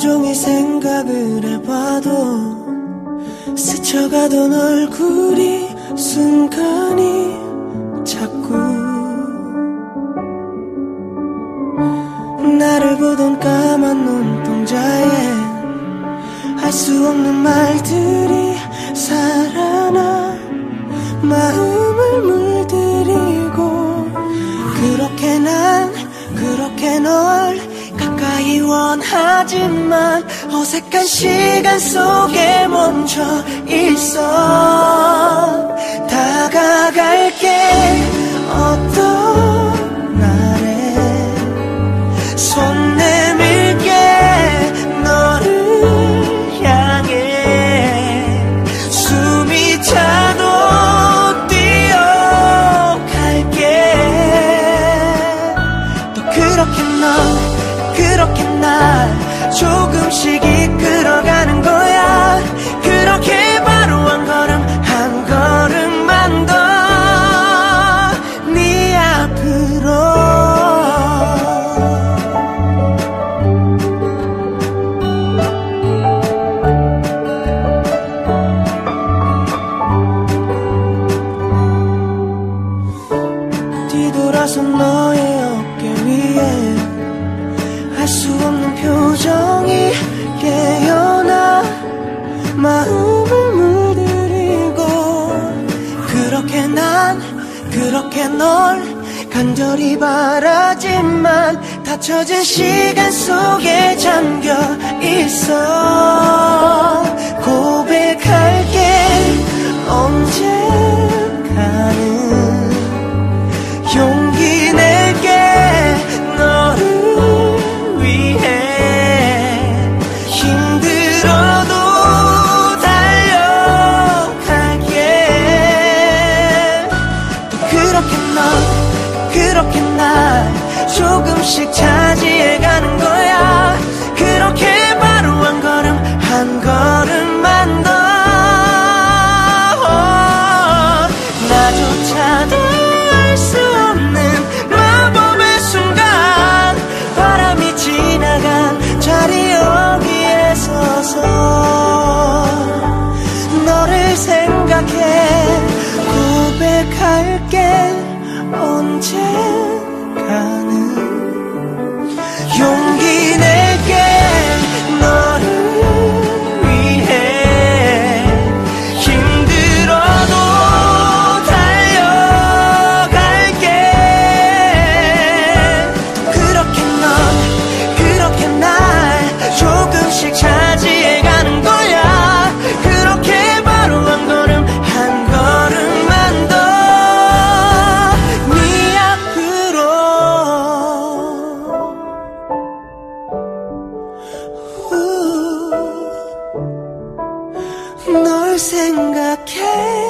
종일 생각을 해봐도 스쳐가던 얼굴이 순간이 자꾸 나를 보던 까만 눈동자에 할 수 없는 말들이 살아나 마음을 물들이고 그렇게 널 가까이 원하지만 어색한 시간 속에 멈춰 있어. 다가갈게 어떤 날에 손 내밀게 너를 향해 숨이 차도 뛰어갈게. 또 그렇게 날 조금씩 이끌어가는 거야. 그렇게 바로 한 걸음만 더 네 앞으로. 뒤돌아서 너의 어깨 위에 할 수 없는 표정이 깨어나 마음을 물들이고 그렇게 널 간절히 바라지만 닫혀진 시간 속에 잠겨 있어. 고백할게 언젠가는 용기 내게 너를 위해 힘들어도 달려갈게. 또 그렇게 날 조금씩 차지해가는 거야. 그렇게 바로 한 걸음만 더 나조차도 알 수 없는 마법의 순간 바람이 지나간 자리 여기에 서서 너를 생각해 고백할게 언젠가는 용기 내게 너를 위해 힘들어도 달려갈게. 그렇게 날 조금씩 차지해가는 거야. 그렇게 바로 한 걸음만 더 네 앞으로. 널 생각해